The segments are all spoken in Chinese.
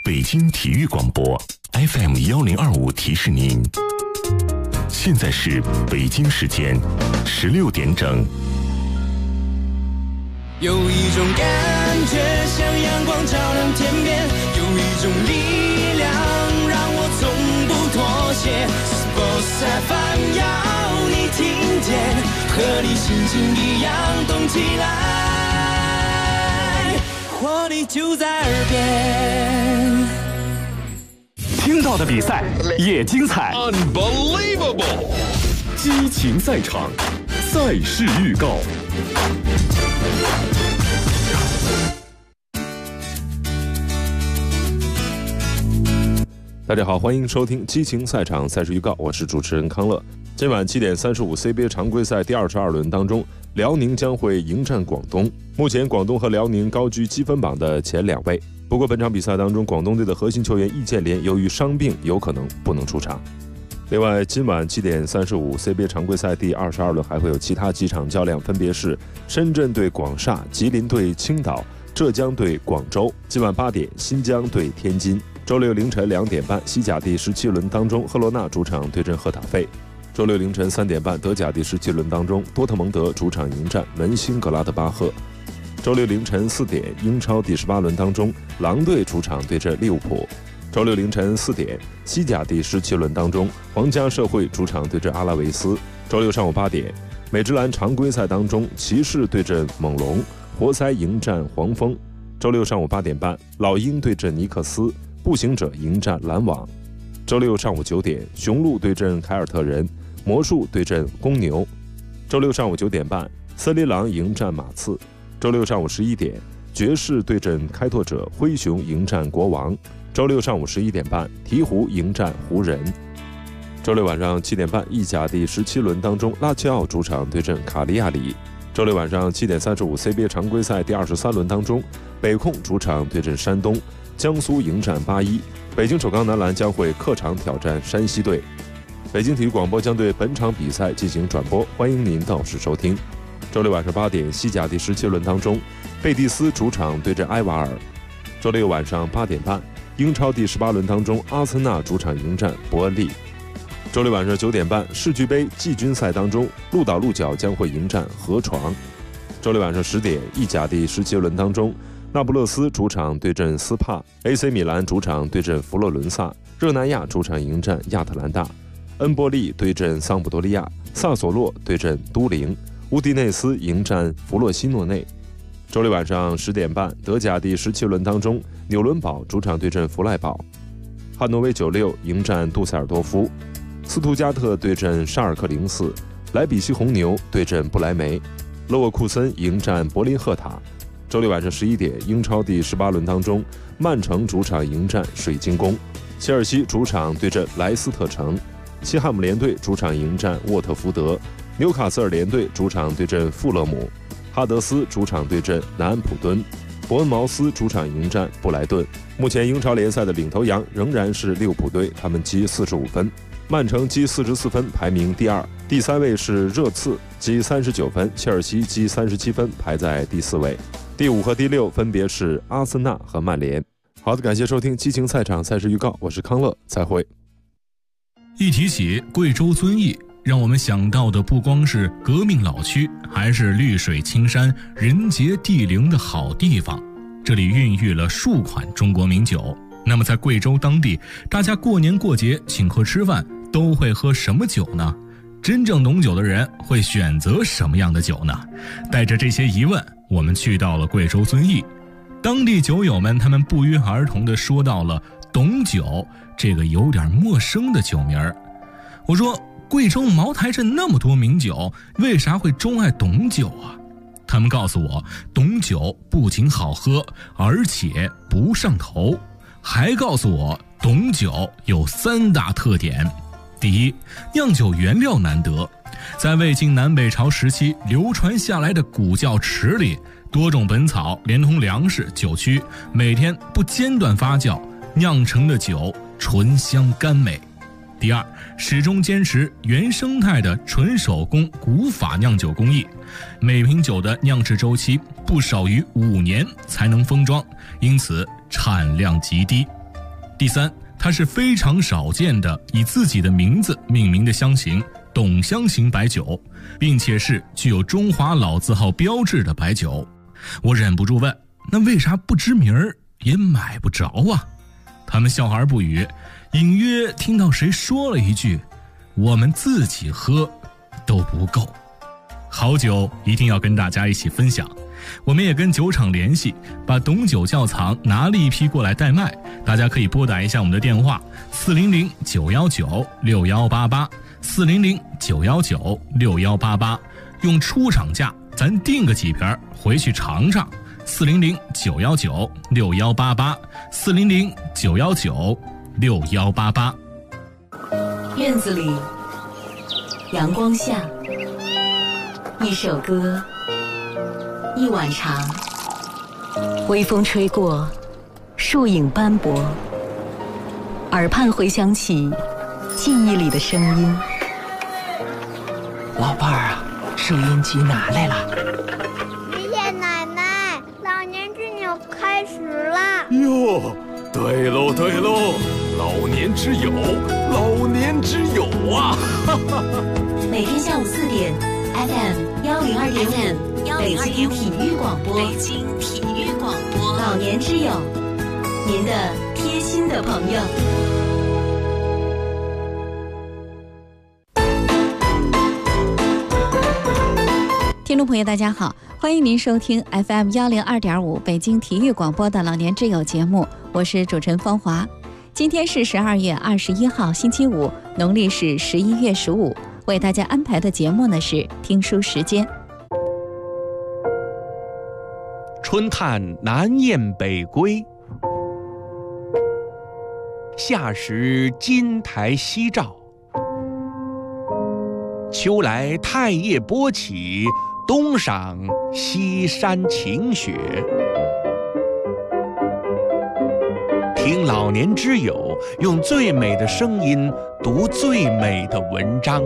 北京体育广播 FM1025提示您，现在是北京时间16点整。 有一种感觉像阳光照亮天边，有一种力量让我从不妥协。Sports FM 要你听见，和你心情一样动起来，活力就在耳边。 听到的比赛也精彩 Unbelievable 激情赛场，赛事预告。 大家好，欢迎收听激情赛场赛事预告，我是主持人康乐。今晚7点35 CBA 常规赛第22轮当中，辽宁将会迎战广东。目前广东和辽宁高居积分榜的前2位。不过本场比赛当中，广东队的核心球员易建联由于伤病有可能不能出场。另外，今晚7点35 CBA 常规赛第22轮还会有其他几场较量，分别是深圳对广厦、吉林对青岛、浙江对广州。今晚8点，新疆对天津。周六凌晨2点半，西甲第17轮当中，赫罗纳主场对阵赫塔费。周六凌晨3点半，德甲第17轮当中，多特蒙德主场迎战门兴格拉德巴赫。周六凌晨4点，英超第18轮当中，狼队主场对阵利物浦。周六凌晨4点，西甲第17轮当中，皇家社会主场对阵阿拉维斯。周六上午8点，美职篮常规赛当中，骑士对阵猛龙，活塞迎战黄蜂。周六上午8点半，老鹰对阵尼克斯，步行者迎战篮网。周六上午9点，雄鹿对阵凯尔特人，魔术对阵公牛。周六上午9点半，森林狼迎战马刺。周六上午11点，爵士对阵开拓者，灰熊迎战国王。周六上午11点半，鹈鹕迎战湖人。周六晚上7点半，意甲第17轮当中，拉齐奥主场对阵卡利亚里。周六晚上7点35 CBA 常规赛第23轮当中，北控主场对阵山东，江苏迎战81。北京首钢男篮将会客场挑战山西队。北京体育广播将对本场比赛进行转播，欢迎您到时收听。周六晚上8点，西甲第17轮当中，贝蒂斯主场对阵埃瓦尔。周六晚上8点半，英超第18轮当中，阿森纳主场迎战伯恩利。周六晚上9点半，世俱杯季军赛当中，鹿岛鹿角将会迎战河床。周六晚上10点，意甲第17轮当中，那不勒斯主场对阵斯帕， AC 米兰主场对阵佛罗伦萨，热那亚主场迎战亚特兰大，恩波利对阵桑普多利亚，萨索洛对阵都灵，乌迪内斯迎战弗洛西诺内。周六晚上10点半，德甲第17轮当中，纽伦堡主场对阵弗赖堡，汉诺威96迎战杜塞尔多夫，斯图加特对阵沙尔克04，莱比锡红牛对阵不莱梅，勒沃库森迎战柏林赫塔。周六晚上11点，英超第18轮当中，曼城主场迎战水晶宫，切尔西主场对阵莱斯特城，西汉姆联队主场迎战沃特福德，纽卡斯尔联队主场对阵富勒姆，哈德斯主场对阵南安普敦，伯恩茅斯主场迎战布莱顿。目前英超联赛的领头羊仍然是利物浦队，他们积45分，曼城积44分，排名第2，第3位是热刺积39分，切尔西积37分，排在第4位。第5和第6分别是阿森纳和曼联。好的，感谢收听激情赛场赛事预告，我是康乐，再会。 一提起贵州遵义，让我们想到的不光是革命老区，还是绿水青山、人杰地灵的好地方。这里孕育了数款中国名酒。那么在贵州当地，大家过年过节请客吃饭都会喝什么酒呢？真正懂酒的人会选择什么样的酒呢？带着这些疑问，我们去到了贵州遵义。当地酒友们他们不约而同地说到了董酒这个有点陌生的酒名儿。我说，贵州茅台镇那么多名酒，为啥会钟爱董酒啊？他们告诉我，董酒不仅好喝，而且不上头，还告诉我董酒有3大特点。第一，酿酒原料难得，在魏晋南北朝时期流传下来的古窖池里，多种本草连同粮食、酒曲，每天不间断发酵，酿成的酒醇香甘美。第二，始终坚持原生态的纯手工古法酿酒工艺，每瓶酒的酿制周期不少于5年才能封装，因此产量极低。 第三，它是非常少见的以自己的名字命名的香型董香型白酒，并且是具有中华老字号标志的白酒。我忍不住问，那为啥不知名儿也买不着啊？他们笑而不语，隐约听到谁说了一句，我们自己喝都不够。好酒一定要跟大家一起分享，我们也跟酒厂联系，把董酒窖藏拿了一批过来代卖，大家可以拨打一下我们的电话400-919-6188 400-919-6188，用出厂价咱订个几瓶回去尝尝。400-919-6188 400-919-6188。 院子里，阳光下，一首歌，一碗茶，微风吹过，树影斑驳，耳畔回响起记忆里的声音。 老伴儿啊，收音机拿来了。 爷爷奶奶，老年之友开始啦！ 哟，对喽对喽，老年之友，老年之友啊！ 每天下午4点 ，FM 102.5，北京体育广播，北京体育广播，老年之友，您的贴心的朋友。 听众朋友大家好，欢迎您收听 FM 102.5北京体育广播的老年之友节目，我是主持人芳华。今天是12月21号星期五，农历是11月15，为大家安排的节目呢是听书时间。 春探南雁北归，夏时金台夕照，秋来太液波起，冬赏西山晴雪。听老年之友用最美的声音读最美的文章。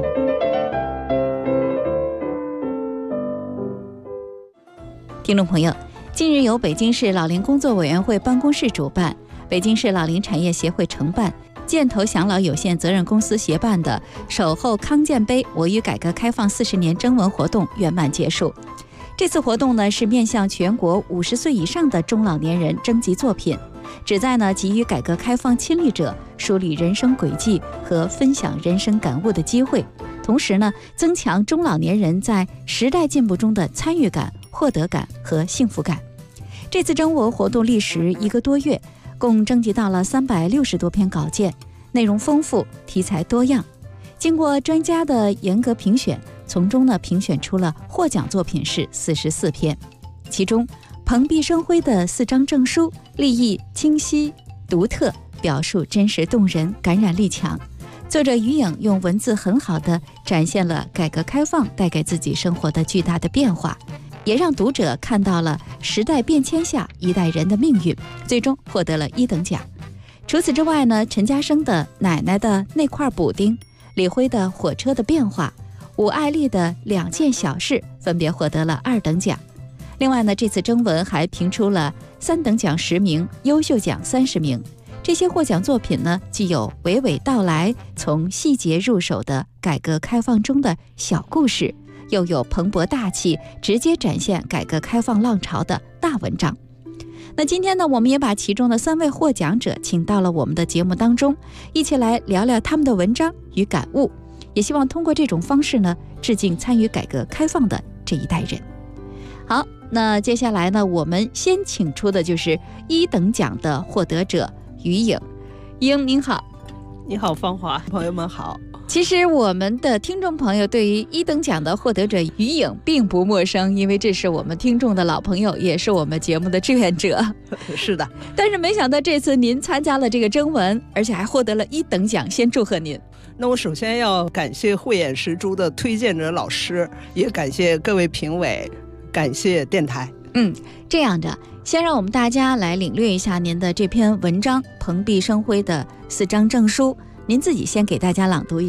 听众朋友，近日由北京市老龄工作委员会办公室主办，北京市老龄产业协会承办，箭头享老有限责任公司协办的守候康健杯我与改革开放40年征文活动圆满结束。这次活动呢是面向全国50岁以上的中老年人征集作品，旨在呢给予改革开放亲历者梳理人生轨迹和分享人生感悟的机会，同时呢增强中老年人在时代进步中的参与感、获得感和幸福感。这次征文活动历时1个多月，共征集到了360多篇稿件，内容丰富，题材多样。经过专家的严格评选，从中呢评选出了获奖作品是44篇，其中蓬荜生辉的4张证书立意清晰独特，表述真实动人，感染力强。作者于颖用文字很好地展现了改革开放带给自己生活的巨大的变化，也让读者看到了时代变迁下一代人的命运，最终获得了1等奖。除此之外呢，陈嘉生的奶奶的那块补丁，李辉的火车的变化，武爱丽的2件小事分别获得了2等奖。另外呢，这次征文还评出了3等奖10名，优秀奖30名。这些获奖作品呢，既有娓娓道来从细节入手的改革开放中的小故事，又有蓬勃大气直接展现改革开放浪潮的大文章。那今天呢，我们也把其中的3位获奖者请到了我们的节目当中，一起来聊聊他们的文章与感悟，也希望通过这种方式呢，致敬参与改革开放的这一代人。好，那接下来呢，我们先请出的就是1等奖的获得者于颖。颖您好。 你好芳华，朋友们好。 其实我们的听众朋友对于1等奖的获得者于颖并不陌生，因为这是我们听众的老朋友，也是我们节目的志愿者。 是的， 但是没想到这次您参加了这个征文，而且还获得了1等奖，先祝贺您。 那我首先要感谢慧眼识珠的推荐者老师，也感谢各位评委，感谢电台。 这样的，先让我们大家来领略一下您的这篇文章，蓬荜生辉的4张证书，您自己先给大家朗读一下。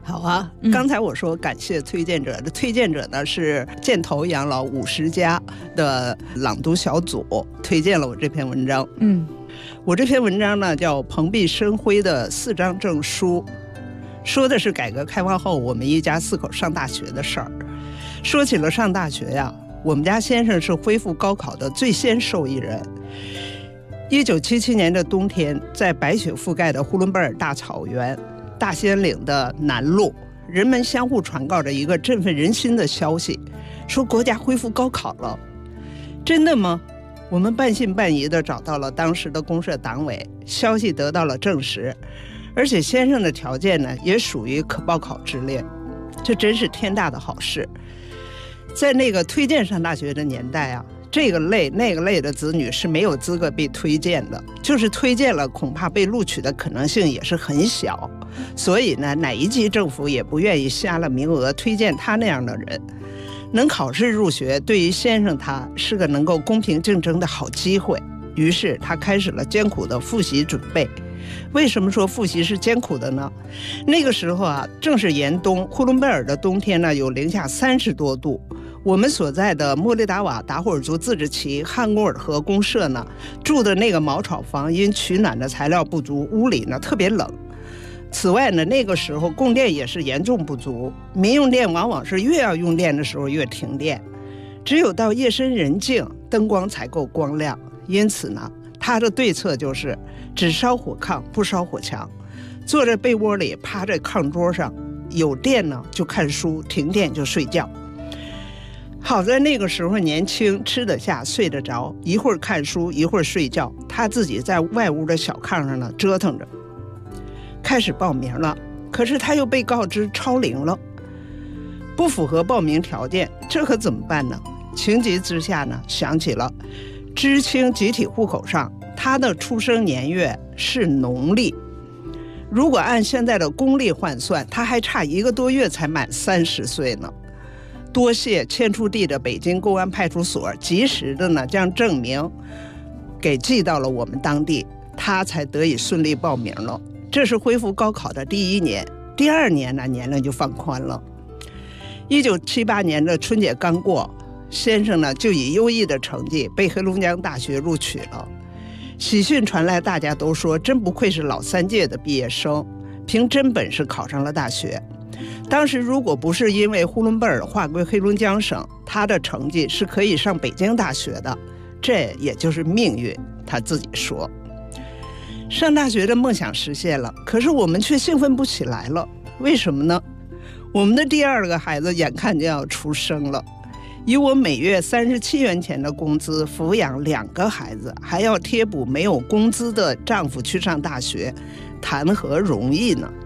好啊，刚才我说感谢推荐者，推荐者呢是箭头养老50家的朗读小组推荐了我这篇文章。我这篇文章呢叫蓬荜生辉的4张证书，说的是改革开放后我们一家4口上大学的事儿。说起了上大学呀，我们家先生是恢复高考的最先受益人。1977年的冬天，在白雪覆盖的呼伦贝尔大草原大兴岭的南麓，人们相互传告着一个振奋人心的消息，说国家恢复高考了。真的吗？我们半信半疑地找到了当时的公社党委，消息得到了证实，而且先生的条件呢也属于可报考之列，这真是天大的好事。在那个推荐上大学的年代啊，这个类那个类的子女是没有资格被推荐的，就是推荐了恐怕被录取的可能性也是很小，所以呢哪一级政府也不愿意瞎了名额推荐他那样的人。能考试入学对于先生他是个能够公平竞争的好机会，于是他开始了艰苦的复习准备。为什么说复习是艰苦的呢？那个时候啊正是严冬，呼伦贝尔的冬天呢有零下30多度，我们所在的莫利达瓦达霍尔族自治旗汉贡尔河公社呢住的那个茅草房，因取暖的材料不足，屋里呢特别冷。此外呢，那个时候供电也是严重不足，民用电往往是越要用电的时候越停电，只有到夜深人静，灯光才够光亮。因此呢，他的对策就是只烧火炕不烧火墙，坐在被窝里，趴在炕桌上，有电呢就看书，停电就睡觉。好在那个时候年轻，吃得下睡得着，一会儿看书一会儿睡觉，他自己在外屋的小炕上呢折腾着。开始报名了，可是他又被告知超龄了，不符合报名条件，这可怎么办呢？情急之下呢，想起了知青集体户口上他的出生年月是农历，如果按现在的公历换算，他还差1个多月才满30岁呢。多谢迁出地的北京公安派出所及时的呢将证明给寄到了我们当地，他才得以顺利报名了。这是恢复高考的第1年，第2年呢年龄就放宽了。1978年的春节刚过，先生呢就以优异的成绩被黑龙江大学录取了。喜讯传来，大家都说真不愧是老3届的毕业生，凭真本事考上了大学。当时如果不是因为呼伦贝尔划归黑龙江省，他的成绩是可以上北京大学的，这也就是命运，他自己说。上大学的梦想实现了，可是我们却兴奋不起来了，为什么呢？我们的第2个孩子眼看就要出生了，以我每月37元钱的工资抚养2个孩子，还要贴补没有工资的丈夫去上大学，谈何容易呢？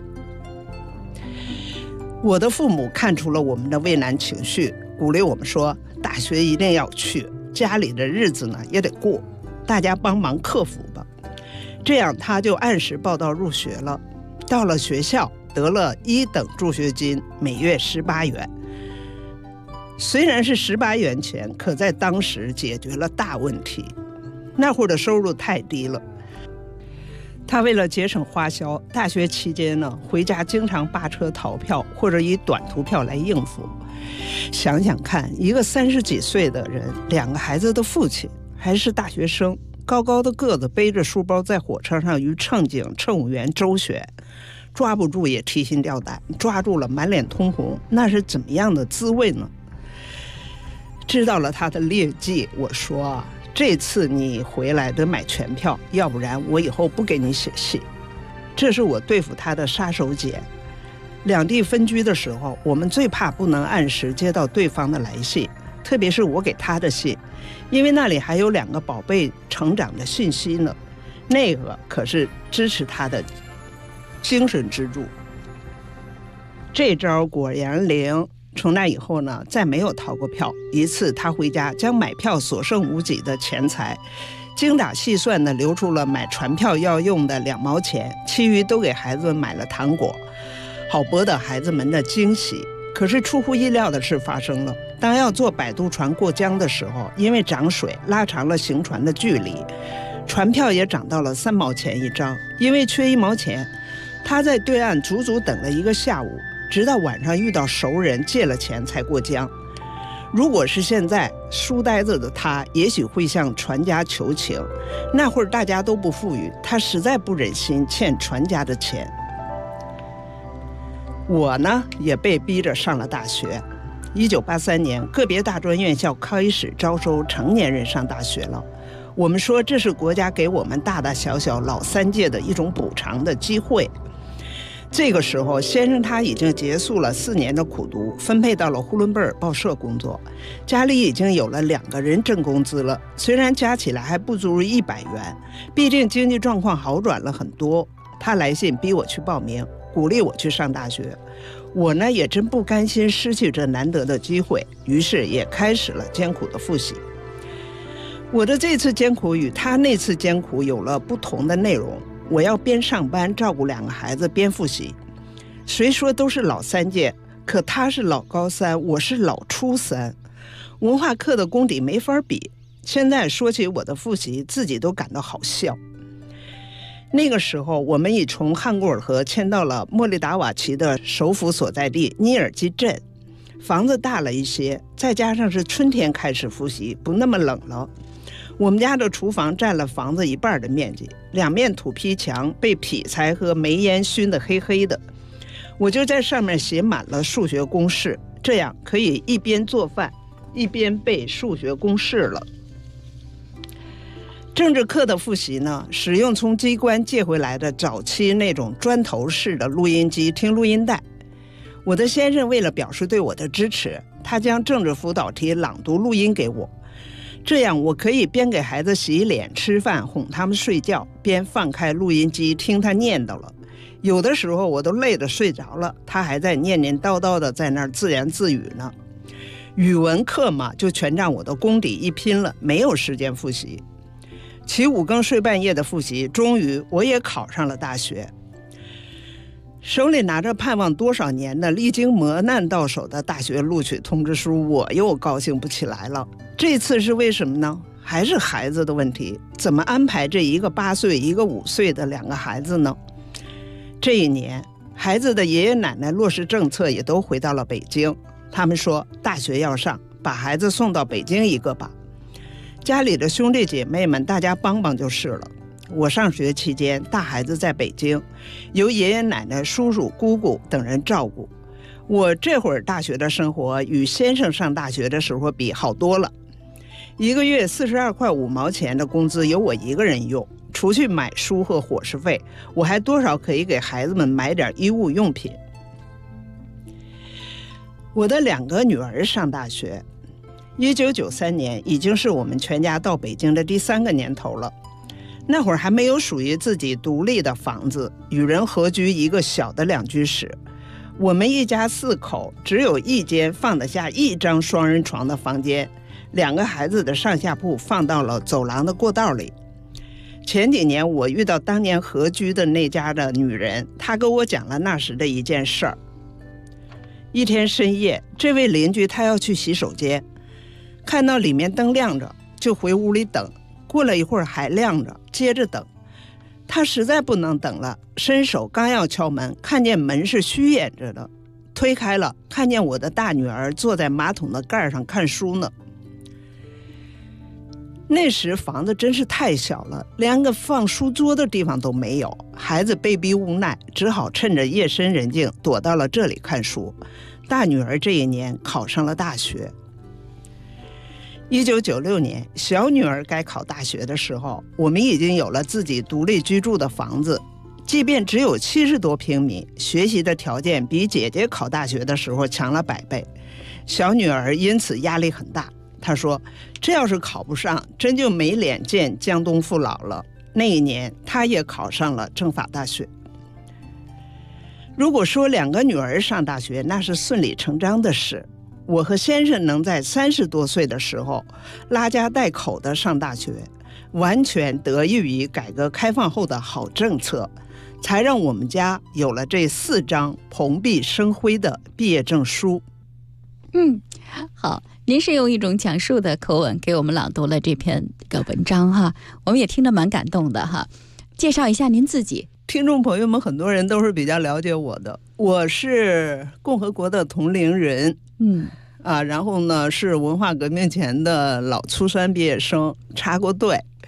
我的父母看出了我们的畏难情绪，鼓励我们说大学一定要去，家里的日子呢也得过，大家帮忙克服吧。这样他就按时报到入学了，到了学校得了1等助学金，每月18元。虽然是18元钱，可在当时解决了大问题。那会儿的收入太低了，他为了节省花销，大学期间呢回家经常扒车逃票，或者以短途票来应付。想想看，一个30几岁的人，2个孩子的父亲，还是大学生，高高的个子，背着书包在火车上与乘警乘务员周旋，抓不住也提心吊胆，抓住了满脸通红，那是怎么样的滋味呢？知道了他的劣迹，我说这次你回来得买全票，要不然我以后不给你写信。这是我对付他的杀手锏。两地分居的时候，我们最怕不能按时接到对方的来信，特别是我给他的信，因为那里还有2个宝贝成长的信息呢，那个可是支持他的精神支柱。这招果然灵，从那以后呢，再没有逃过票。一次他回家，将买票所剩无几的钱财精打细算地留出了买船票要用的2毛钱，其余都给孩子们买了糖果，好博得孩子们的惊喜。可是出乎意料的事发生了，当要坐摆渡船过江的时候，因为涨水拉长了行船的距离，船票也涨到了3毛钱一张。因为缺1毛钱，他在对岸足足等了1个下午， 直到晚上遇到熟人借了钱才过江。如果是现在，书呆子的他也许会向船家求情，那会儿大家都不富裕，他实在不忍心欠船家的钱。我呢，也被逼着上了大学。1983年，个别大专院校开始招收成年人上大学了。我们说这是国家给我们大大小小老三届的一种补偿的机会。这个时候，先生他已经结束了4年的苦读，分配到了呼伦贝尔报社工作，家里已经有了2个人挣工资了，虽然加起来还不足100元，毕竟经济状况好转了很多。他来信逼我去报名，鼓励我去上大学。我呢，也真不甘心失去这难得的机会，于是也开始了艰苦的复习。我的这次艰苦与他那次艰苦有了不同的内容。我要边上班照顾2个孩子边复习。虽说都是老三届，可他是老高三，我是老初三，文化课的功底没法比。现在说起我的复习，自己都感到好笑。那个时候，我们已从汉古尔河迁到了莫利达瓦旗的首府所在地尼尔基镇，房子大了一些，再加上是春天开始复习，不那么冷了。我们家的厨房占了房子1半的面积，2面土坯墙被劈柴和煤烟熏得黑黑的。我就在上面写满了数学公式，这样可以一边做饭一边背数学公式了。政治课的复习呢，使用从机关借回来的早期那种砖头式的录音机听录音带。我的先生为了表示对我的支持，他将政治辅导题朗读录音给我，这样我可以边给孩子洗脸吃饭哄他们睡觉，边放开录音机听他念叨了。有的时候我都累得睡着了，他还在念念叨叨的在那儿自言自语呢。语文课嘛，就全让我的功底一拼了，没有时间复习。起5更睡半夜的复习，终于我也考上了大学。手里拿着盼望多少年的历经磨难到手的大学录取通知书，我又高兴不起来了。这次是为什么呢？还是孩子的问题，怎么安排这一个8岁一个5岁的2个孩子呢？这一年，孩子的爷爷奶奶落实政策也都回到了北京，他们说大学要上，把孩子送到北京一个吧。家里的兄弟姐妹们大家帮帮就是了。我上学期间，大孩子在北京，由爷爷奶奶、叔叔、姑姑等人照顾。我这会儿大学的生活与先生上大学的时候比好多了。1个月42块5毛钱的工资由我一个人用，除去买书和伙食费，我还多少可以给孩子们买点衣物用品。我的2个女儿上大学，1993年已经是我们全家到北京的第3个年头了。那会儿还没有属于自己独立的房子，与人合居一个小的2居室。我们一家4口只有一间放得下1张双人床的房间，2个孩子的上下铺放到了走廊的过道里。前几年我遇到当年合居的那家的女人，她跟我讲了那时的一件事儿。一天深夜，这位邻居他要去洗手间，看到里面灯亮着，就回屋里等。过了一会儿还亮着，接着等。他实在不能等了，伸手刚要敲门，看见门是虚掩着的，推开了，看见我的大女儿坐在马桶的盖上看书呢。那时房子真是太小了，连个放书桌的地方都没有，孩子被逼无奈，只好趁着夜深人静躲到了这里看书。大女儿这一年考上了大学。1996年，小女儿该考大学的时候，我们已经有了自己独立居住的房子，即便只有70多平米，学习的条件比姐姐考大学的时候强了100倍。小女儿因此压力很大，她说这要是考不上，真就没脸见江东父老了。那一年她也考上了政法大学。如果说2个女儿上大学那是顺理成章的事，我和先生能在30多岁的时候拉家带口的上大学，完全得益于改革开放后的好政策，才让我们家有了这4张蓬荜生辉的毕业证书。 好，您是用一种讲述的口吻给我们朗读了这篇个文章哈，我们也听得蛮感动的哈。介绍一下您自己。 听众朋友们很多人都是比较了解我的，我是共和国的同龄人，然后呢是文化革命前的老初三毕业生，插队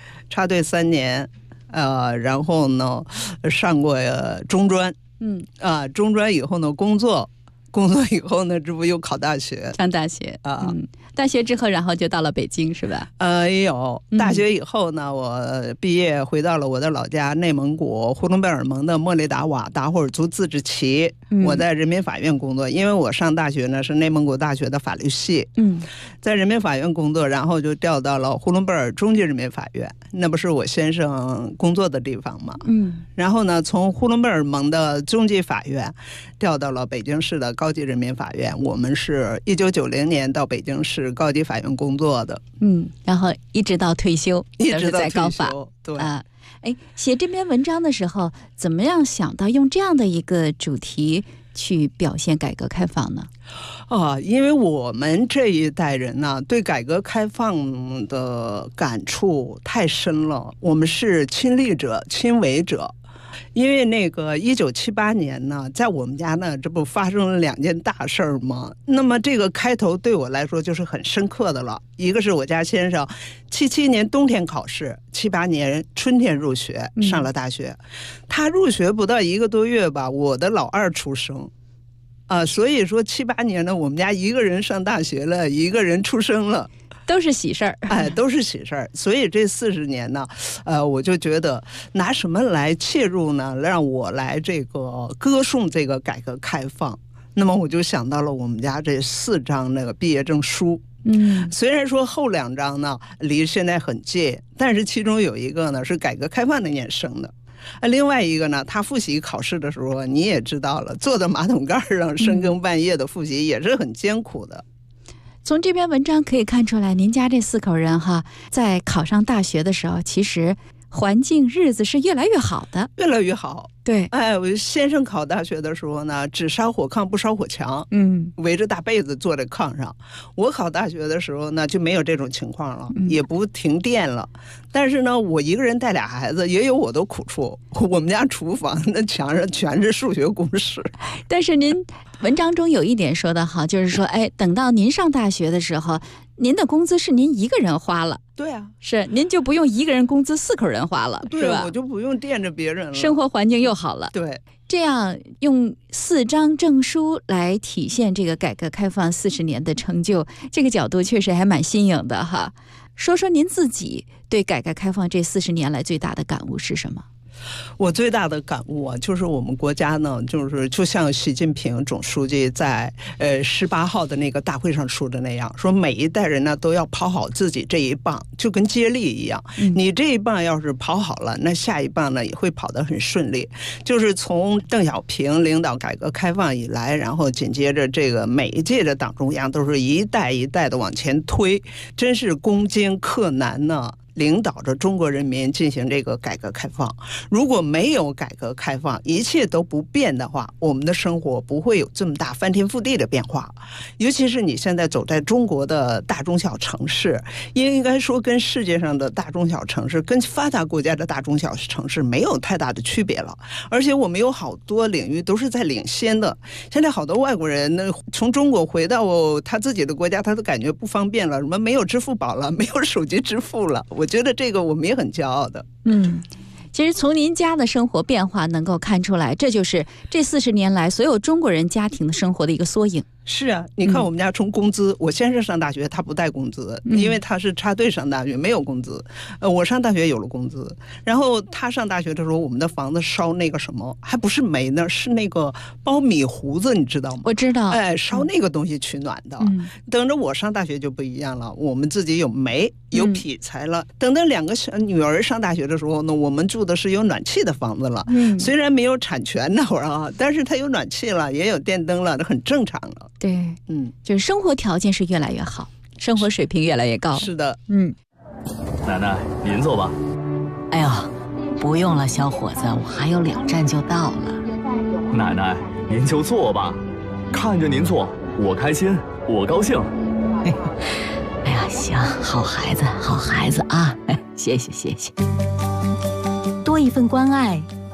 3年，然后呢上过中专，中专以后呢工作以后呢，这不又考大学， 上大学啊。大学之后，然后就到了北京，是吧？ 也有。大学以后呢，我毕业回到了我的老家内蒙古呼伦贝尔盟的莫里达瓦达霍尔族自治旗。我在人民法院工作，因为我上大学呢是内蒙古大学的法律系。在人民法院工作，然后就调到了呼伦贝尔中级人民法院，那不是我先生工作的地方吗？然后呢，从呼伦贝尔盟的中级法院调到了北京市的高级人民法院。我们是1990年到北京市高级法院工作的， 然后一直到退休， 一直到在高法。 对啊，写这篇文章的时候，怎么样想到用这样的一个主题去表现改革开放呢？ 因为我们这一代人呢，对改革开放的感触太深了，我们是亲历者、亲为者。因为那个1978年呢，在我们家呢，这不发生了2件大事儿吗？那么这个开头对我来说就是很深刻的了。一个是我家先生77年冬天考试，78年春天入学，上了大学。他入学不到1个多月吧，我的老二出生。所以说78年呢，我们家一个人上大学了，一个人出生了。 都是喜事儿， 都是喜事儿。所以这40年呢，我就觉得拿什么来切入呢？让我来这个歌颂这个改革开放。那么我就想到了我们家这4张那个毕业证书。虽然说后2张呢离现在很近，但是其中有一个呢是改革开放那年生的。另外一个呢，他复习考试的时候你也知道了，坐在马桶盖上深更半夜的复习也是很艰苦的。 从这篇文章可以看出来，您家这4口人在考上大学的时候，其实环境日子是越来越好的， 越来越好。 对， 我先生考大学的时候呢，只烧火炕不烧火墙，围着大被子坐在炕上。我考大学的时候呢，就没有这种情况了，也不停电了。但是呢，我一个人带俩孩子，也有我的苦处。我们家厨房那墙上全是数学公式。 但是您文章中有一点说得好，就是说，等到您上大学的时候，您的工资是您一个人花了。 对啊， 是您就不用一个人工资4口人花了， 对， 是吧？ 我就不用惦着别人了， 生活环境又好了。 对， 这样用4张证书来体现这个改革开放40年的成就，这个角度确实还蛮新颖的哈。说说您自己对改革开放这40年来最大的感悟是什么？ 我最大的感悟啊，就是我们国家呢，就像习近平总书记在18号的那个大会上说的那样，说每一代人呢都要跑好自己这一棒，就跟接力一样，你这一棒要是跑好了，那下一棒呢也会跑得很顺利。就是从邓小平领导改革开放以来，然后紧接着这个每一届的党中央都是一代一代的往前推，真是攻坚克难呢，领导着中国人民进行这个改革开放。如果没有改革开放，一切都不变的话，我们的生活不会有这么大翻天覆地的变化。尤其是你现在走在中国的大中小城市，应该说跟世界上的大中小城市，跟发达国家的大中小城市没有太大的区别了。而且我们有好多领域都是在领先的。现在好多外国人呢，从中国回到他自己的国家，他都感觉不方便了，什么没有支付宝了，没有手机支付了。我觉得这个我们也很骄傲的。 其实从您家的生活变化能够看出来，这就是这40年来所有中国人家庭的生活的一个缩影。 是啊，你看我们家从工资，我先生上大学他不带工资，因为他是插队上大学，没有工资。我上大学有了工资，然后他上大学的时候，我们的房子烧那个什么，还不是煤呢，是那个包米糊子，你知道吗？ 我知道。 烧那个东西取暖的。等着我上大学就不一样了，我们自己有煤有劈柴了。等到2个小女儿上大学的时候呢，我们住的是有暖气的房子了。虽然没有产权那会儿啊，但是它有暖气了，也有电灯了，这很正常了。 对，就是生活条件是越来越好，生活水平越来越高。 是的， 奶奶您坐吧。 哎呦，不用了，小伙子，我还有2站就到了。 奶奶您就坐吧，看着您坐，我开心，我高兴。 哎呀，行，好孩子，好孩子啊！谢谢谢谢。 多一份关爱，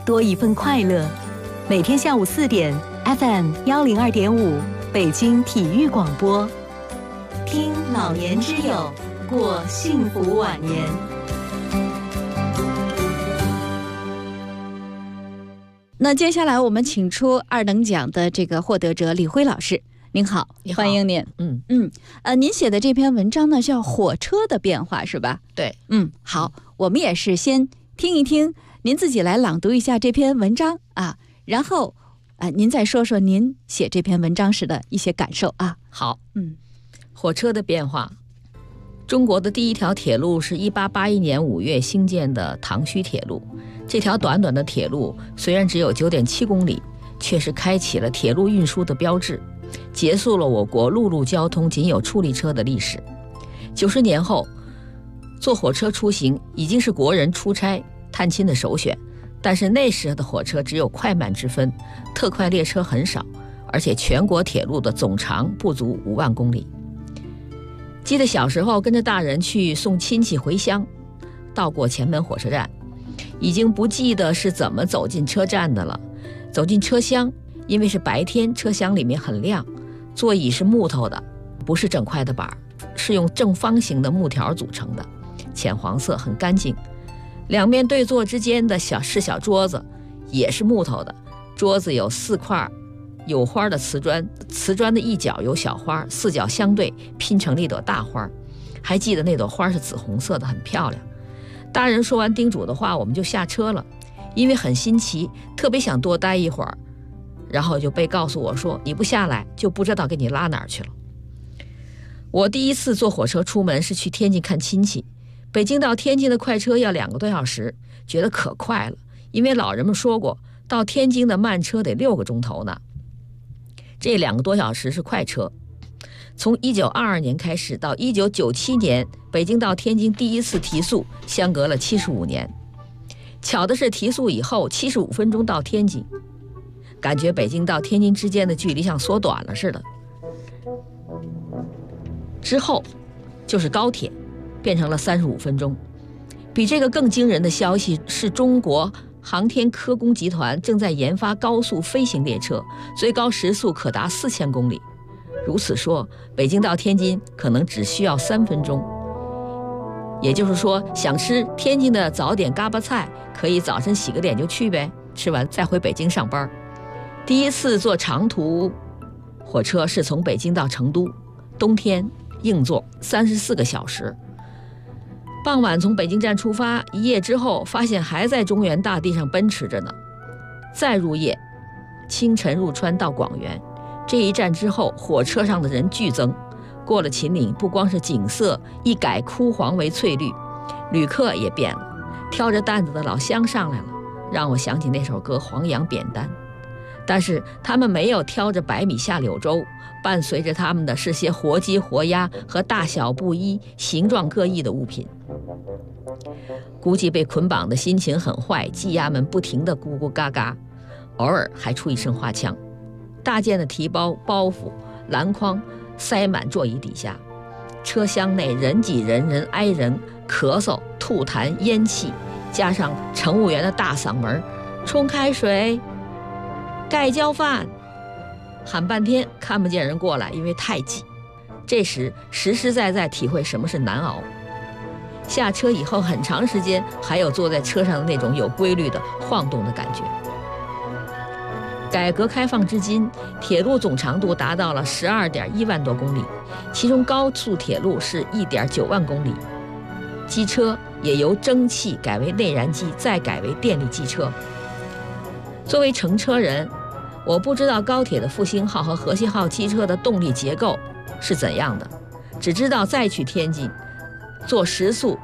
多一份快乐。每天下午4点 FM 102.5北京体育广播，听老年之友，过幸福晚年。 那接下来我们请出2等奖的这个获得者李辉老师，您好，欢迎您。您写的这篇文章呢叫《火车的变化》，是吧？ 对。 好，我们也是先听一听您自己来朗读一下这篇文章啊，然后您再说说您写这篇文章时的一些感受啊。 好，火车的变化。中国的第一条铁路是1881年5月兴建的唐胥铁路。这条短短的铁路虽然只有9.7公里，却是开启了铁路运输的标志，结束了我国陆路交通仅有处理车的历史。90年后，坐火车出行已经是国人出差探亲的首选，但是那时的火车只有快慢之分，特快列车很少，而且全国铁路的总长不足5万公里。记得小时候跟着大人去送亲戚回乡，到过前门火车站，已经不记得是怎么走进车站的了。走进车厢，因为是白天，车厢里面很亮，座椅是木头的，不是整块的板，是用正方形的木条组成的，浅黄色，很干净。两面对座之间的小桌子也是木头的，桌子有4块有花的瓷砖，瓷砖的一角有小花，4角相对拼成了一朵大花，还记得那朵花是紫红色的，很漂亮。大人说完叮嘱的话，我们就下车了，因为很新奇，特别想多待一会儿，然后就被告诉我说，你不下来就不知道给你拉哪儿去了。我第一次坐火车出门是去天津看亲戚，北京到天津的快车要2个多小时，觉得可快了，因为老人们说过，到天津的慢车得6个钟头呢。这2个多小时是快车。从1922年开始到1997年，北京到天津第一次提速，相隔了75年。巧的是，提速以后75分钟到天津，感觉北京到天津之间的距离像缩短了似的。之后就是高铁，变成了35分钟。比这个更惊人的消息是，中国航天科工集团正在研发高速飞行列车，最高时速可达4000公里。如此说，北京到天津可能只需要3分钟。也就是说，想吃天津的早点嘎巴菜，可以早晨洗个脸就去呗，吃完再回北京上班。第一次坐长途火车是从北京到成都，冬天硬座34个小时。傍晚从北京站出发，一夜之后发现还在中原大地上奔驰着呢。再入夜，清晨入川到广元。这一站之后，火车上的人剧增。过了秦岭，不光是景色一改枯黄为翠绿，旅客也变了。挑着担子的老乡上来了，让我想起那首歌《黄杨扁担》。但是他们没有挑着白米下柳州，伴随着他们的是些活鸡活鸭和大小不一、形状各异的物品。估计被捆绑的心情很坏，鸡鸭们不停地咕咕嘎嘎，偶尔还出一声花腔。大件的提包袱篮筐塞满座椅底下，车厢内人挤人，人挨人，咳嗽、吐痰、烟气，加上乘务员的大嗓门，冲开水，盖浇饭，喊半天看不见人过来，因为太挤。这时实实在在体会什么是难熬。下车以后很长时间还有坐在车上的那种有规律的晃动的感觉。改革开放至今，铁路总长度达到了12.1万多公里，其中高速铁路是1.9万公里，机车也由蒸汽改为内燃机，再改为电力机车。作为乘车人，我不知道高铁的复兴号和和谐号机车的动力结构是怎样的，只知道再去天津坐时速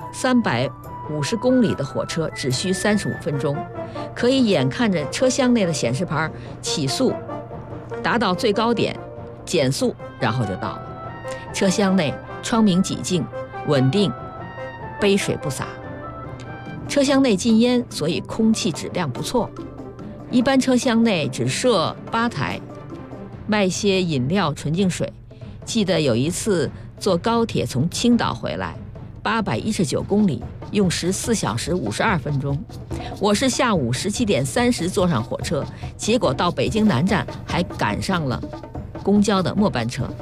350公里的火车只需35分钟，可以眼看着车厢内的显示牌起速达到最高点，减速，然后就到了。车厢内窗明几净，稳定，杯水不洒。车厢内禁烟，所以空气质量不错。一般车厢内只设吧台，卖些饮料、纯净水。记得有一次坐高铁从青岛回来，819公里， 用时4小时52分钟。我是下午17点30坐上火车，结果到北京南站还赶上了公交的末班车。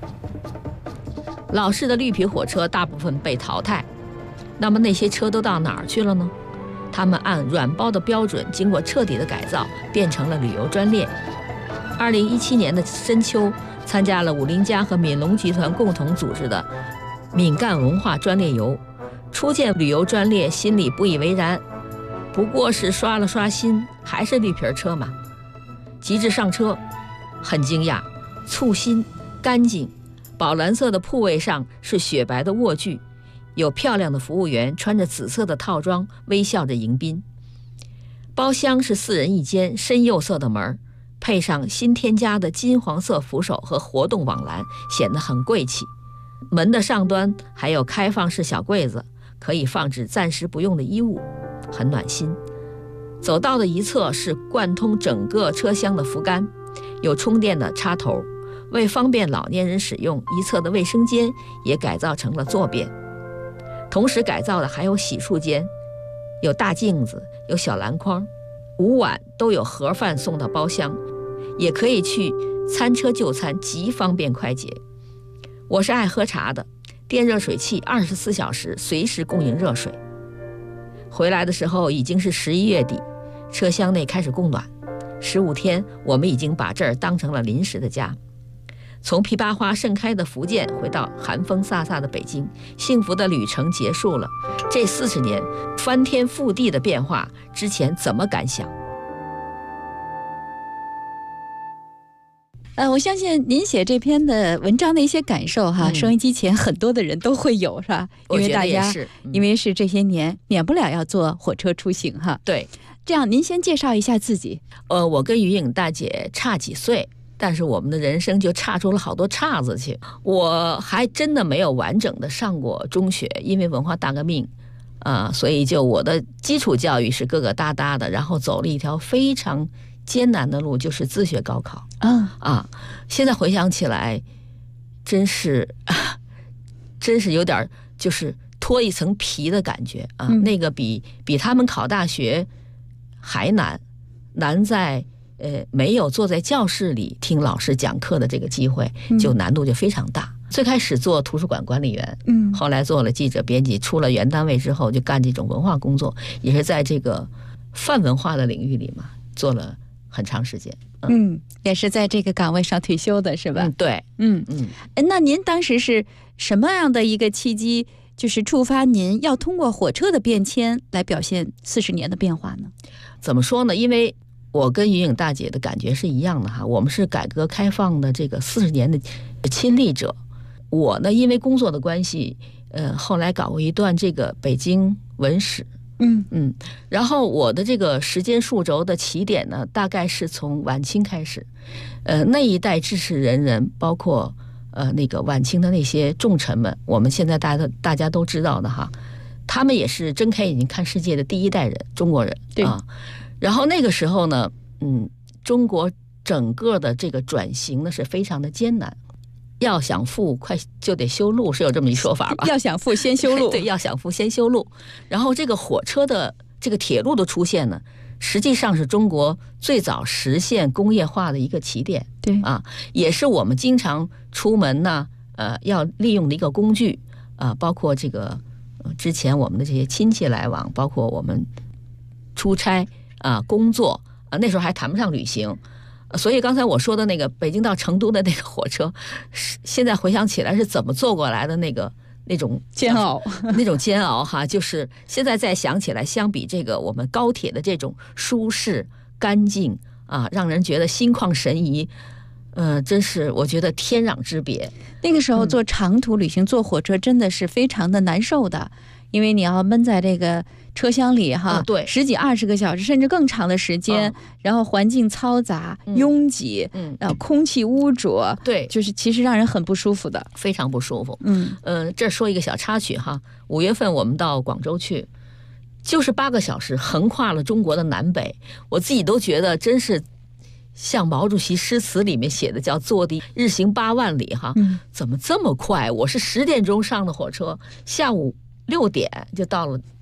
老式的绿皮火车大部分被淘汰，那么那些车都到哪儿去了呢？他们按软包的标准，经过彻底的改造，变成了旅游专列。2017年的深秋，参加了五菱家和闽龙集团共同组织的闽赣文化专列游。初见旅游专列，心里不以为然，不过是刷了刷新，还是绿皮车嘛。及至上车，很惊讶，簇新干净，宝蓝色的铺位上是雪白的卧具，有漂亮的服务员穿着紫色的套装，微笑着迎宾。包厢是4人1间，深釉色的门，配上新添加的金黄色扶手和活动网栏，显得很贵气。门的上端还有开放式小柜子，可以放置暂时不用的衣物，很暖心。走道的一侧是贯通整个车厢的扶杆，有充电的插头。为方便老年人使用，一侧的卫生间也改造成了坐便。同时改造的还有洗漱间，有大镜子，有小篮筐，5晚都有盒饭送到包厢，也可以去餐车就餐，极方便快捷。我是爱喝茶的，电热水器24小时随时供应热水。回来的时候已经是11月底，车厢内开始供暖。15天，我们已经把这儿当成了临时的家。从枇杷花盛开的福建回到寒风飒飒的北京，幸福的旅程结束了。这40年翻天覆地的变化，之前怎么敢想？ 我相信您写这篇的文章的一些感受哈，收音机前很多的人都会有，是吧？因为大家因为是这些年免不了要坐火车出行哈。 对， 这样您先介绍一下自己。 我跟于颖大姐差几岁，但是我们的人生就差出了好多岔子去。我还真的没有完整的上过中学，因为文化大革命所以就我的基础教育是疙疙瘩瘩的，然后走了一条非常艰难的路，就是自学高考。现在回想起来，真是有点就是脱一层皮的感觉啊。那个比他们考大学还难在没有坐在教室里听老师讲课的这个机会，就难度就非常大。最开始做图书馆管理员，后来做了记者编辑，出了原单位之后就干这种文化工作，也是在这个泛文化的领域里嘛，做了很长时间。 也是在这个岗位上退休的是吧？ 对。 那您当时是什么样的一个契机，就是触发您要通过火车的变迁来表现40年的变化呢？ 怎么说呢？因为我跟于颖大姐的感觉是一样的哈，我们是改革开放的这个40年的亲历者。我呢，因为工作的关系，后来搞过一段这个北京文史。然后我的这个时间数轴的起点呢，大概是从晚清开始。那一代志士仁人，包括那个晚清的那些重臣们，我们现在大家都知道的哈，他们也是睁开眼睛看世界的第一代人，中国人。对啊。然后那个时候呢，中国整个的这个转型呢是非常的艰难。要想富，快就得修路，是有这么一说法吧？ 要想富，先修路。 对，要想富，先修路。然后这个火车的这个铁路的出现呢，实际上是中国最早实现工业化的一个起点。 对也是我们经常出门呢，要利用的一个工具包括这个之前我们的这些亲戚来往，包括我们出差工作那时候还谈不上旅行。所以刚才我说的那个北京到成都的那个火车，现在回想起来是怎么坐过来的那种煎熬， 那种煎熬哈，就是现在再想起来，相比这个我们高铁的这种舒适干净让人觉得心旷神怡，真是我觉得天壤之别。 那个时候坐长途旅行坐火车真的是非常的难受的，因为你要闷在这个车厢里哈， 对 ，10几20个小时甚至更长的时间，然后环境嘈杂、拥挤，然后空气污浊， 对， 就是其实让人很不舒服的， 非常不舒服。这说一个小插曲哈，5月份我们到广州去，就是8个小时，横跨了中国的南北，我自己都觉得真是像毛主席诗词里面写的叫坐的日行8万里哈，怎么这么快？我是10点钟上的火车，下午6点就到了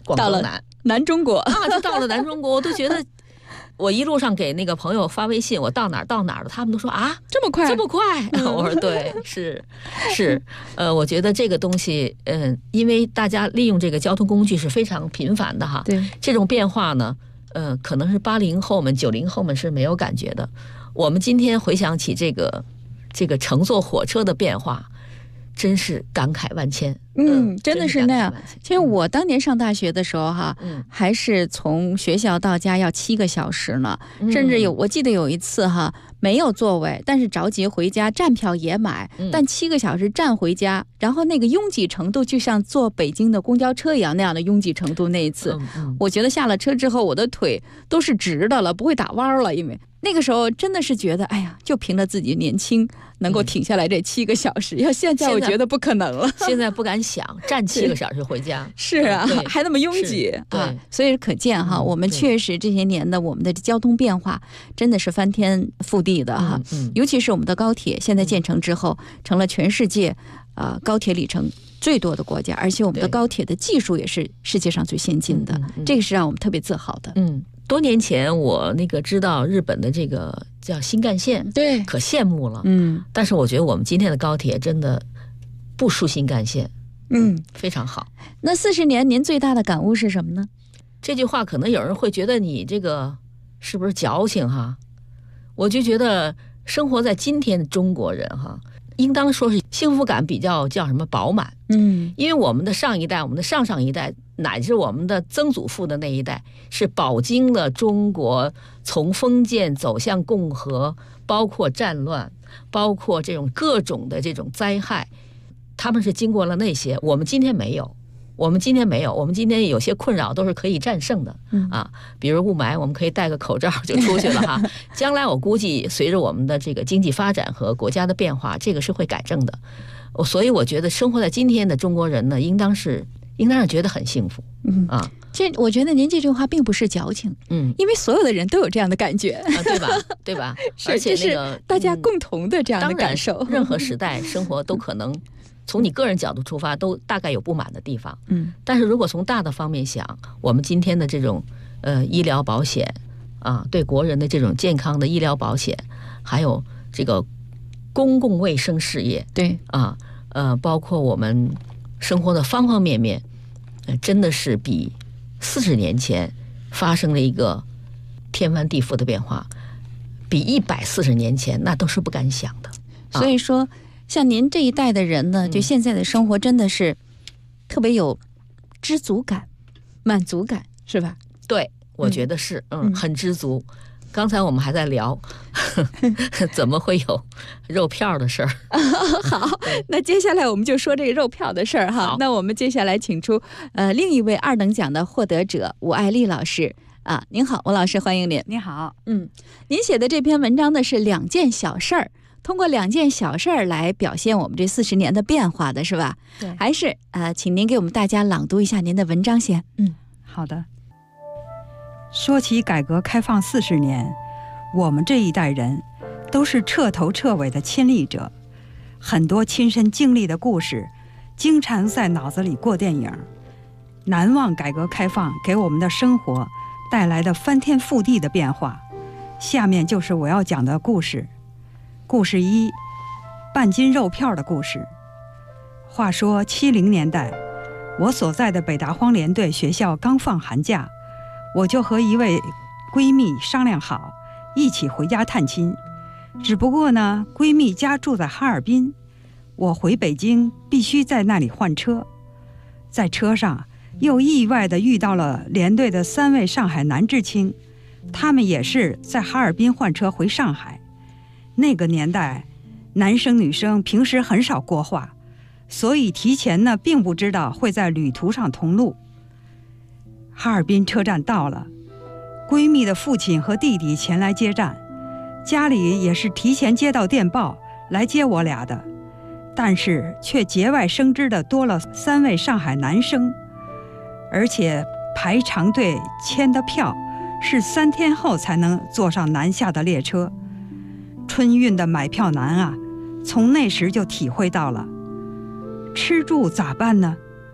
广东南南中国啊，就到了南中国，我都觉得。我一路上给那个朋友发微信，我到哪儿到哪儿了，他们都说啊， 这么快， 这么快。我说对，是，我觉得这个东西，因为大家利用这个交通工具是非常频繁的哈， 对， 这种变化呢，可能是80后们、90后们是没有感觉的。我们今天回想起这个乘坐火车的变化，真是感慨万千。 真的是那样。其实我当年上大学的时候哈，还是从学校到家要7个小时呢，甚至我记得有一次哈，没有座位，但是着急回家，站票也买，但7个小时站回家，然后那个拥挤程度就像坐北京的公交车一样那样的拥挤程度。那一次，我觉得下了车之后，我的腿都是直的了，不会打弯了，因为那个时候真的是觉得，哎呀，就凭着自己年轻能够挺下来这7个小时，要现在我觉得不可能了。 现在不敢想站7个小时回家。 是啊，还那么拥挤啊，所以可见哈，我们确实这些年的我们的交通变化真的是翻天覆地的哈。尤其是我们的高铁现在建成之后，成了全世界高铁里程最多的国家，而且我们的高铁的技术也是世界上最先进的，这个是让我们特别自豪的。 多年前我知道日本的这个叫新干线， 对， 可羡慕了。但是我觉得我们今天的高铁真的不输新干线。非常好。 那40年您最大的感悟是什么呢？ 这句话可能有人会觉得你这个是不是矫情哈？我就觉得生活在今天的中国人哈，应当说是幸福感比较叫什么饱满。因为我们的上一代、我们的上上一代，乃至我们的曾祖父的那一代，是饱经了中国从封建走向共和，包括战乱，包括这种各种的这种灾害，他们是经过了那些，我们今天没有。我们今天有些困扰都是可以战胜的比如雾霾，我们可以戴个口罩就出去了哈。将来我估计随着我们的这个经济发展和国家的变化，这个是会改正的。所以我觉得生活在今天的中国人呢，应当是觉得很幸福这我觉得您这句话并不是矫情，因为所有的人都有这样的感觉对吧？对吧？ 而且是大家共同的这样的感受。 任何时代生活都可能从你个人角度出发，都大概有不满的地方。但是如果从大的方面想，我们今天的这种医疗保险对国人的这种健康的医疗保险，还有这个公共卫生事业， 对包括我们生活的方方面面，真的是比40年前发生了一个天翻地覆的变化，比140年前那都是不敢想的。 所以说像您这一代的人呢，就现在的生活真的是特别有知足感、满足感，是吧？ 对，我觉得是，很知足。刚才我们还在聊怎么会有肉票的事儿。 好，那接下来我们就说这个肉票的事儿哈。那我们接下来请出另一位2等奖的获得者吴爱丽老师您好，吴老师，欢迎您。 你好。 您写的这篇文章呢是2件小事儿，通过2件小事儿来表现我们这40年的变化的是吧？ 对。 还是请您给我们大家朗读一下您的文章先。 好的。说起改革开放40年，我们这一代人都是彻头彻尾的亲历者，很多亲身经历的故事经常在脑子里过电影，难忘改革开放给我们的生活带来的翻天覆地的变化。下面就是我要讲的故事。故事1，半斤肉票的故事。话说70年代，我所在的北大荒联队学校刚放寒假，我就和一位闺蜜商量好一起回家探亲。只不过呢，闺蜜家住在哈尔滨，我回北京必须在那里换车。在车上又意外地遇到了连队的3位上海男知青，他们也是在哈尔滨换车回上海。那个年代男生女生平时很少过话，所以提前呢并不知道会在旅途上同路。哈尔滨车站到了，闺蜜的父亲和弟弟前来接站，家里也是提前接到电报来接我俩的，但是却节外生枝的多了3位上海男生，而且排长队签的票是3天后才能坐上南下的列车。春运的买票难啊，从那时就体会到了。吃住咋办呢？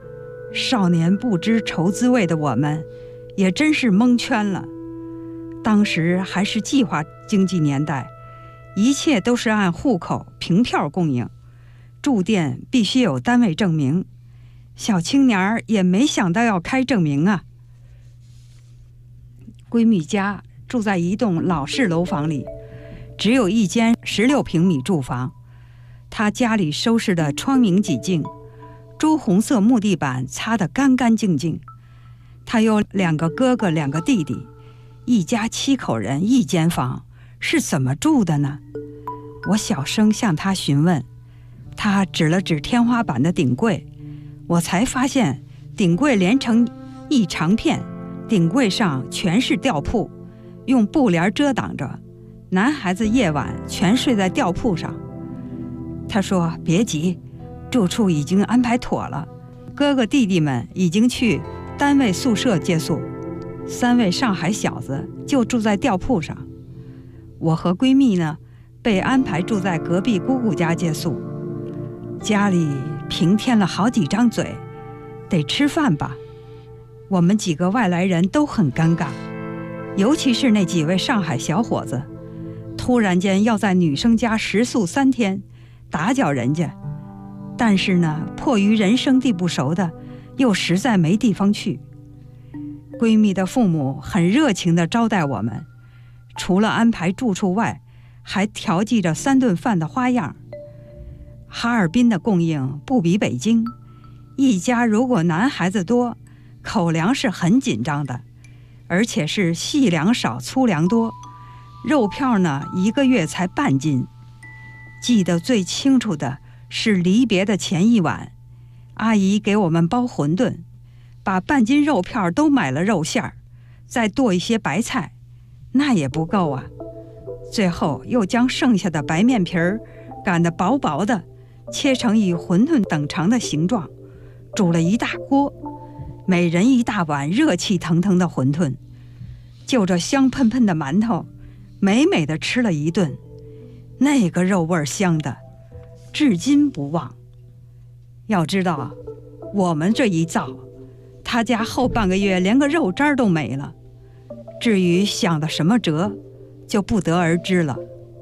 少年不知愁滋味的我们，也真是蒙圈了。当时还是计划经济年代，一切都是按户口凭票供应，住店必须有单位证明。小青年儿也没想到要开证明啊。闺蜜家住在一栋老式楼房里，只有一间16平米住房。她家里收拾得窗明几净，朱红色木地板擦得干干净净。她有2个哥哥2个弟弟，一家7口人一间房，是怎么住的呢？我小声向她询问，她指了指天花板的顶柜，我才发现顶柜连成一长片，顶柜上全是吊铺，用布帘遮挡着，男孩子夜晚全睡在吊铺上。他说别急，住处已经安排妥了，哥哥弟弟们已经去单位宿舍借宿，3位上海小子就住在吊铺上。我和闺蜜呢，被安排住在隔壁姑姑家借宿。家里平添了好几张嘴，得吃饭吧。我们几个外来人都很尴尬，尤其是那几位上海小伙子，突然间要在女生家食宿3天，打搅人家。但是呢，迫于人生地不熟的，又实在没地方去。闺蜜的父母很热情地招待我们，除了安排住处外，还调剂着3顿饭的花样。哈尔滨的供应不比北京，一家如果男孩子多，口粮是很紧张的，而且是细粮少粗粮多，肉票呢1个月才半斤。记得最清楚的是离别的前一晚，阿姨给我们包馄饨，把半斤肉片都买了肉馅儿，再剁一些白菜，那也不够啊。最后又将剩下的白面皮儿擀得薄薄的，切成以馄饨等长的形状，煮了一大锅，每人1大碗热气腾腾的馄饨，就着香喷喷的馒头，美美的吃了一顿，那个肉味香的，至今不忘。要知道，我们这一造，他家后半个月连个肉渣都没了。至于想的什么辙，就不得而知了。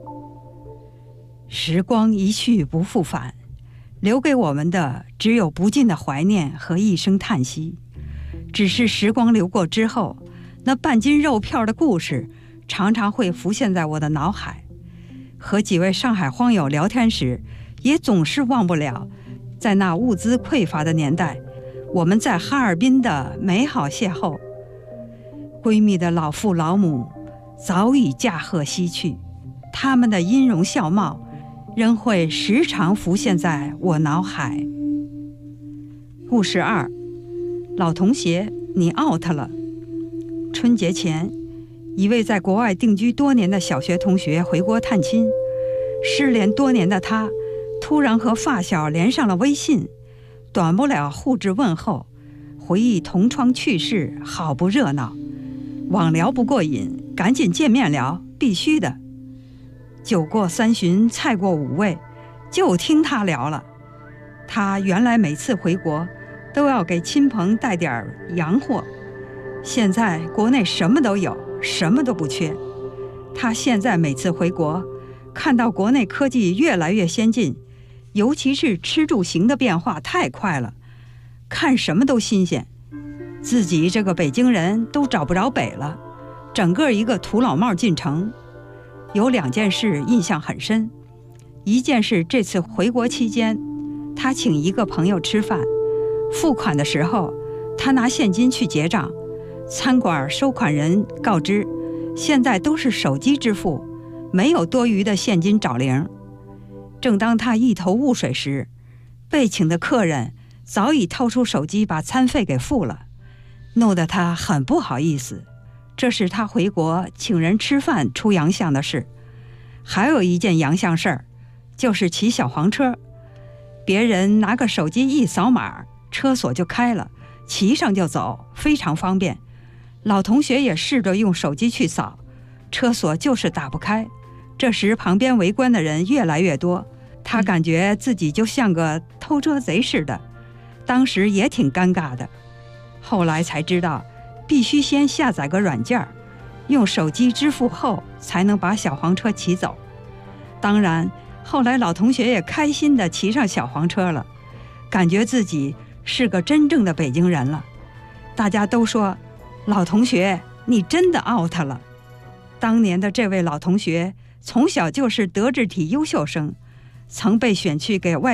时光一去不复返，留给我们的只有不尽的怀念和一声叹息。只是时光流过之后，那半斤肉片的故事常常会浮现在我的脑海。和几位上海荒友聊天时，也总是忘不了在那物资匮乏的年代，我们在哈尔滨的美好邂逅。闺蜜的老父老母早已驾鹤西去，他们的音容笑貌仍会时常浮现在我脑海。故事2，老同学，你 out 了。春节前，一位在国外定居多年的小学同学回国探亲，失联多年的他突然和发小连上了微信，短不了互致问候，回忆同窗趣事，好不热闹。网聊不过瘾，赶紧见面聊，必须的。酒过3巡，菜过5味，就听他聊了。他原来每次回国都要给亲朋带点洋货，现在国内什么都有，什么都不缺。他现在每次回国，看到国内科技越来越先进，尤其是吃住行的变化太快了，看什么都新鲜。自己这个北京人都找不着北了，整个一个土老帽进城。有2件事印象很深。一件事，这次回国期间，他请一个朋友吃饭，付款的时候，他拿现金去结账，餐馆收款人告知，现在都是手机支付，没有多余的现金找零。正当他一头雾水时，被请的客人早已掏出手机把餐费给付了，弄得他很不好意思。这是他回国请人吃饭出洋相的事。还有一件洋相事儿，就是骑小黄车，别人拿个手机一扫码，车锁就开了，骑上就走，非常方便。老同学也试着用手机去扫，车锁就是打不开。这时旁边围观的人越来越多，他感觉自己就像个偷车贼似的。 当时也挺尴尬的，后来才知道必须先下载个软件，用手机支付后才能把小黄车骑走。当然后来老同学也开心地骑上小黄车了，感觉自己是个真正的北京人了。大家都说，老同学你真的 out 了。当年的这位老同学从小就是德智体优秀生，曾被选去给外